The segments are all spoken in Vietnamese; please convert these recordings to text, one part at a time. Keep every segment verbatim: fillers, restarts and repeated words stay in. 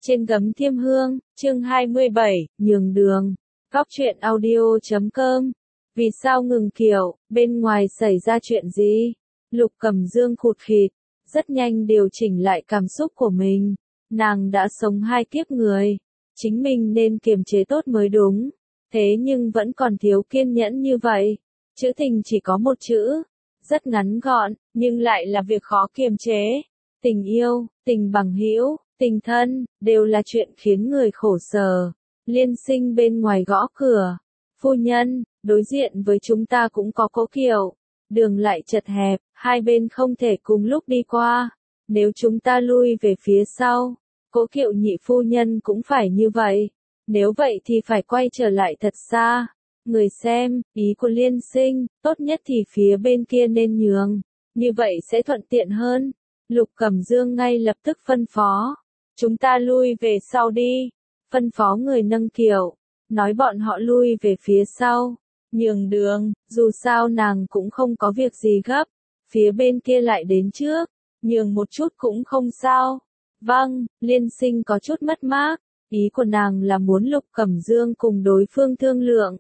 Trên gấm thiêm hương, chương hai mươi bảy, nhường đường. Góc truyện audio chấm com. Vì sao ngừng kiểu, bên ngoài xảy ra chuyện gì? Lục Cẩm Dương khụt khịt, rất nhanh điều chỉnh lại cảm xúc của mình. Nàng đã sống hai kiếp người, chính mình nên kiềm chế tốt mới đúng. Thế nhưng vẫn còn thiếu kiên nhẫn như vậy. Chữ tình chỉ có một chữ, rất ngắn gọn, nhưng lại là việc khó kiềm chế. Tình yêu, tình bằng hữu, tình thân, đều là chuyện khiến người khổ sở. Liên Sinh bên ngoài gõ cửa. Phu nhân, đối diện với chúng ta cũng có Cố Kiệu. Đường lại chật hẹp, hai bên không thể cùng lúc đi qua. Nếu chúng ta lui về phía sau, Cố Kiệu nhị phu nhân cũng phải như vậy. Nếu vậy thì phải quay trở lại thật xa. Người xem, ý của Liên Sinh, tốt nhất thì phía bên kia nên nhường. Như vậy sẽ thuận tiện hơn. Lục Cẩm Dương ngay lập tức phân phó. Chúng ta lui về sau đi. Phân phó người nâng kiệu. Nói bọn họ lui về phía sau. Nhường đường, dù sao nàng cũng không có việc gì gấp. Phía bên kia lại đến trước. Nhường một chút cũng không sao. Vâng, Liên Sinh có chút mất mát. Ý của nàng là muốn Lục Cẩm Dương cùng đối phương thương lượng.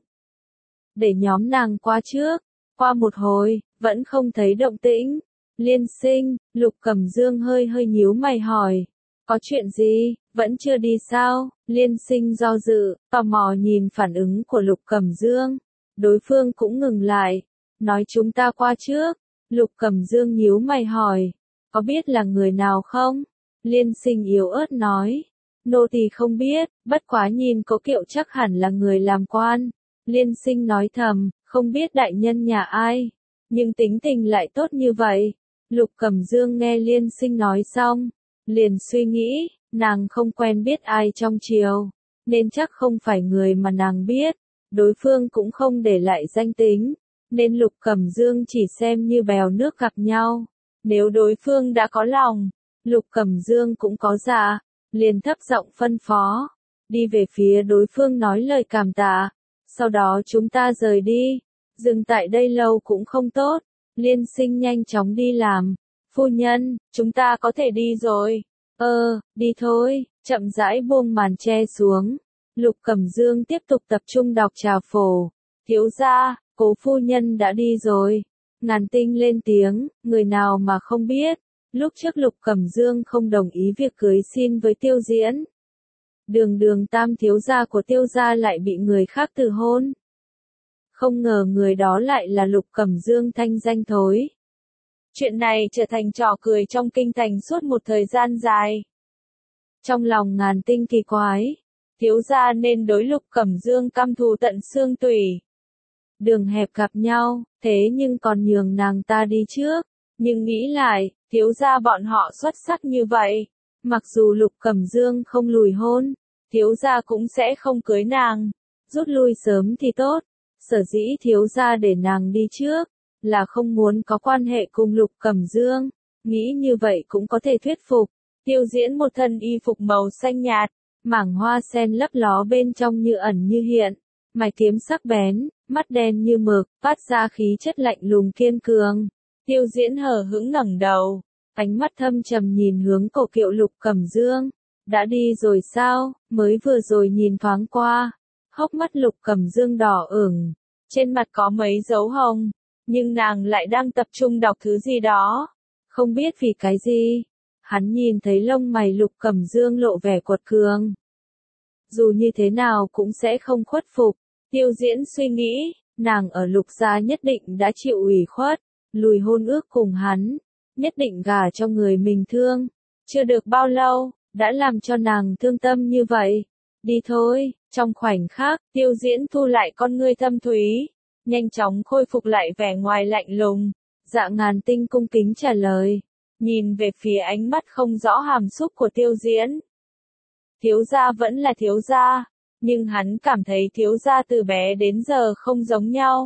Để nhóm nàng qua trước. Qua một hồi, vẫn không thấy động tĩnh. Liên Sinh, Lục Cẩm Dương hơi hơi nhíu mày hỏi. Có chuyện gì, vẫn chưa đi sao? Liên Sinh do dự, tò mò nhìn phản ứng của Lục Cẩm Dương. Đối phương cũng ngừng lại. Nói chúng ta qua trước. Lục Cẩm Dương nhíu mày hỏi. Có biết là người nào không? Liên Sinh yếu ớt nói. Nô tỳ không biết, bất quá nhìn Cố Kiệu chắc hẳn là người làm quan. Liên Sinh nói thầm, không biết đại nhân nhà ai. Nhưng tính tình lại tốt như vậy. Lục Cẩm Dương nghe Liên Sinh nói xong, liền suy nghĩ, nàng không quen biết ai trong triều, nên chắc không phải người mà nàng biết, đối phương cũng không để lại danh tính, nên Lục Cẩm Dương chỉ xem như bèo nước gặp nhau. Nếu đối phương đã có lòng, Lục Cẩm Dương cũng có dạ, liền thấp giọng phân phó, đi về phía đối phương nói lời cảm tạ, sau đó chúng ta rời đi, dừng tại đây lâu cũng không tốt. Liên Sinh nhanh chóng đi làm. Phu nhân, chúng ta có thể đi rồi. Ờ, đi thôi, chậm rãi buông màn che xuống. Lục Cẩm Dương tiếp tục tập trung đọc trà phổ. Thiếu gia, Cố phu nhân đã đi rồi. Ngàn Tinh lên tiếng, người nào mà không biết. Lúc trước Lục Cẩm Dương không đồng ý việc cưới xin với Tiêu Diễn. Đường đường tam thiếu gia của Tiêu gia lại bị người khác từ hôn. Không ngờ người đó lại là Lục Cẩm Dương thanh danh thối. Chuyện này trở thành trò cười trong kinh thành suốt một thời gian dài. Trong lòng Ngàn Tinh kỳ quái, thiếu gia nên đối Lục Cẩm Dương căm thù tận xương tủy. Đường hẹp gặp nhau, thế nhưng còn nhường nàng ta đi trước. Nhưng nghĩ lại, thiếu gia bọn họ xuất sắc như vậy. Mặc dù Lục Cẩm Dương không lùi hôn, thiếu gia cũng sẽ không cưới nàng. Rút lui sớm thì tốt. Sở dĩ thiếu gia để nàng đi trước, là không muốn có quan hệ cùng Lục Cẩm Dương. Nghĩ như vậy cũng có thể thuyết phục. Tiêu Diễn một thân y phục màu xanh nhạt, mảng hoa sen lấp ló bên trong như ẩn như hiện. Mày kiếm sắc bén, mắt đen như mực, phát ra khí chất lạnh lùng kiên cường. Tiêu Diễn hờ hững ngẩng đầu, ánh mắt thâm trầm nhìn hướng Cố Kiệu Lục Cẩm Dương. Đã đi rồi sao, mới vừa rồi nhìn thoáng qua. Hốc mắt Lục Cẩm Dương đỏ ửng, trên mặt có mấy dấu hồng, nhưng nàng lại đang tập trung đọc thứ gì đó. Không biết vì cái gì, hắn nhìn thấy lông mày Lục Cẩm Dương lộ vẻ quật cường. Dù như thế nào cũng sẽ không khuất phục. Tiêu Diễn suy nghĩ, nàng ở Lục gia nhất định đã chịu ủy khuất, lùi hôn ước cùng hắn, nhất định gả cho người mình thương. Chưa được bao lâu, đã làm cho nàng thương tâm như vậy. Đi thôi. Trong khoảnh khắc, Tiêu Diễn thu lại con ngươi thâm thúy, nhanh chóng khôi phục lại vẻ ngoài lạnh lùng. Dạ Ngàn Tinh cung kính trả lời, nhìn về phía ánh mắt không rõ hàm xúc của Tiêu Diễn. Thiếu gia vẫn là thiếu gia, nhưng hắn cảm thấy thiếu gia từ bé đến giờ không giống nhau.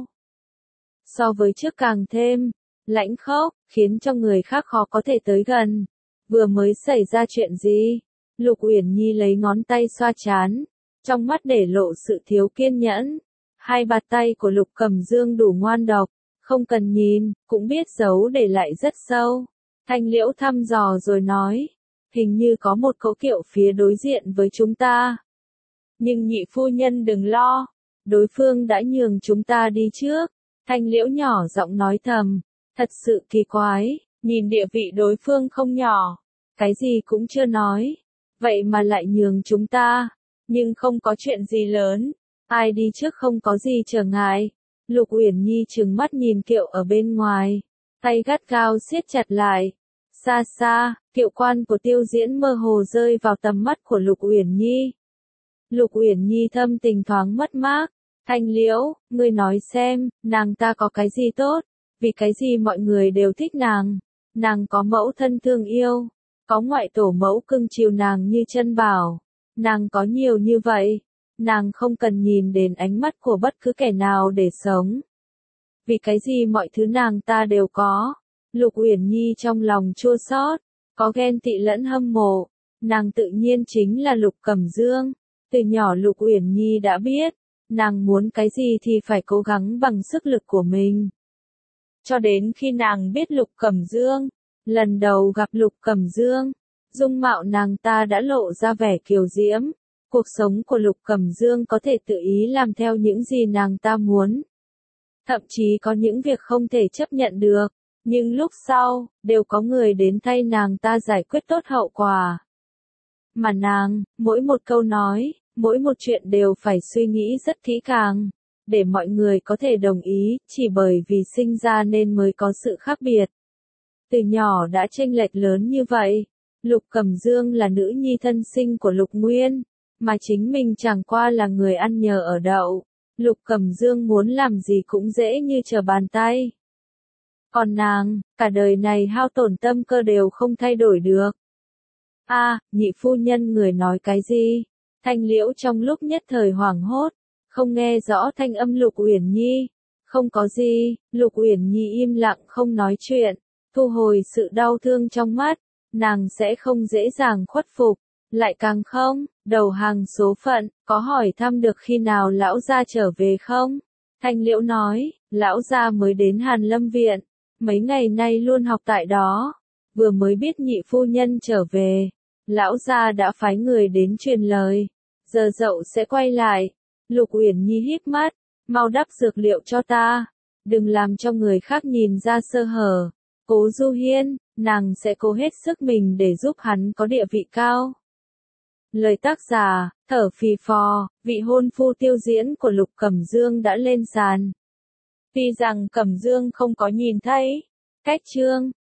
So với trước càng thêm lãnh khốc, khiến cho người khác khó có thể tới gần. Vừa mới xảy ra chuyện gì? Lục Uyển Nhi lấy ngón tay xoa trán, trong mắt để lộ sự thiếu kiên nhẫn. Hai bàn tay của Lục Cẩm Dương đủ ngoan độc, không cần nhìn, cũng biết giấu để lại rất sâu. Thanh Liễu thăm dò rồi nói, hình như có một cỗ kiệu phía đối diện với chúng ta. Nhưng nhị phu nhân đừng lo, đối phương đã nhường chúng ta đi trước. Thanh Liễu nhỏ giọng nói thầm, thật sự kỳ quái, nhìn địa vị đối phương không nhỏ, cái gì cũng chưa nói, vậy mà lại nhường chúng ta, nhưng không có chuyện gì lớn, ai đi trước không có gì trở ngại. Lục Uyển Nhi trừng mắt nhìn kiệu ở bên ngoài, tay gắt gao siết chặt lại. Xa xa, kiệu quan của Tiêu Diễn mơ hồ rơi vào tầm mắt của Lục Uyển Nhi. Lục Uyển Nhi thâm tình thoáng mất mát. Thanh Liễu, ngươi nói xem, nàng ta có cái gì tốt, vì cái gì mọi người đều thích nàng. Nàng có mẫu thân thương yêu, có ngoại tổ mẫu cưng chiều nàng như chân bảo. Nàng có nhiều như vậy, nàng không cần nhìn đến ánh mắt của bất cứ kẻ nào để sống. Vì cái gì mọi thứ nàng ta đều có. Lục Uyển Nhi trong lòng chua xót, có ghen tị lẫn hâm mộ. Nàng tự nhiên chính là Lục Cẩm Dương. Từ nhỏ Lục Uyển Nhi đã biết, nàng muốn cái gì thì phải cố gắng bằng sức lực của mình. Cho đến khi nàng biết Lục Cẩm Dương, lần đầu gặp Lục Cẩm Dương, dung mạo nàng ta đã lộ ra vẻ kiều diễm. Cuộc sống của Lục Cẩm Dương có thể tự ý làm theo những gì nàng ta muốn. Thậm chí có những việc không thể chấp nhận được, nhưng lúc sau, đều có người đến thay nàng ta giải quyết tốt hậu quả. Mà nàng, mỗi một câu nói, mỗi một chuyện đều phải suy nghĩ rất kỹ càng, để mọi người có thể đồng ý, chỉ bởi vì sinh ra nên mới có sự khác biệt. Từ nhỏ đã chênh lệch lớn như vậy, Lục Cẩm Dương là nữ nhi thân sinh của Lục Nguyên, mà chính mình chẳng qua là người ăn nhờ ở đậu. Lục Cẩm Dương muốn làm gì cũng dễ như trở bàn tay. Còn nàng, cả đời này hao tổn tâm cơ đều không thay đổi được. A, à, nhị phu nhân người nói cái gì? Thanh Liễu trong lúc nhất thời hoảng hốt, không nghe rõ thanh âm Lục Uyển Nhi. Không có gì, Lục Uyển Nhi im lặng không nói chuyện, thu hồi sự đau thương trong mắt, nàng sẽ không dễ dàng khuất phục, lại càng không, đầu hàng số phận, có hỏi thăm được khi nào lão gia trở về không? Thanh Liễu nói, lão gia mới đến Hàn Lâm Viện, mấy ngày nay luôn học tại đó, vừa mới biết nhị phu nhân trở về, lão gia đã phái người đến truyền lời, giờ dậu sẽ quay lại. Lục Uyển Nhi híp mắt, mau đắp dược liệu cho ta, đừng làm cho người khác nhìn ra sơ hở. Cố Du Hiên, nàng sẽ cố hết sức mình để giúp hắn có địa vị cao. Lời tác giả, thở phì phò, vị hôn phu Tiêu Diễn của Lục Cẩm Dương đã lên sàn. Tuy rằng Cẩm Dương không có nhìn thấy, cách chương,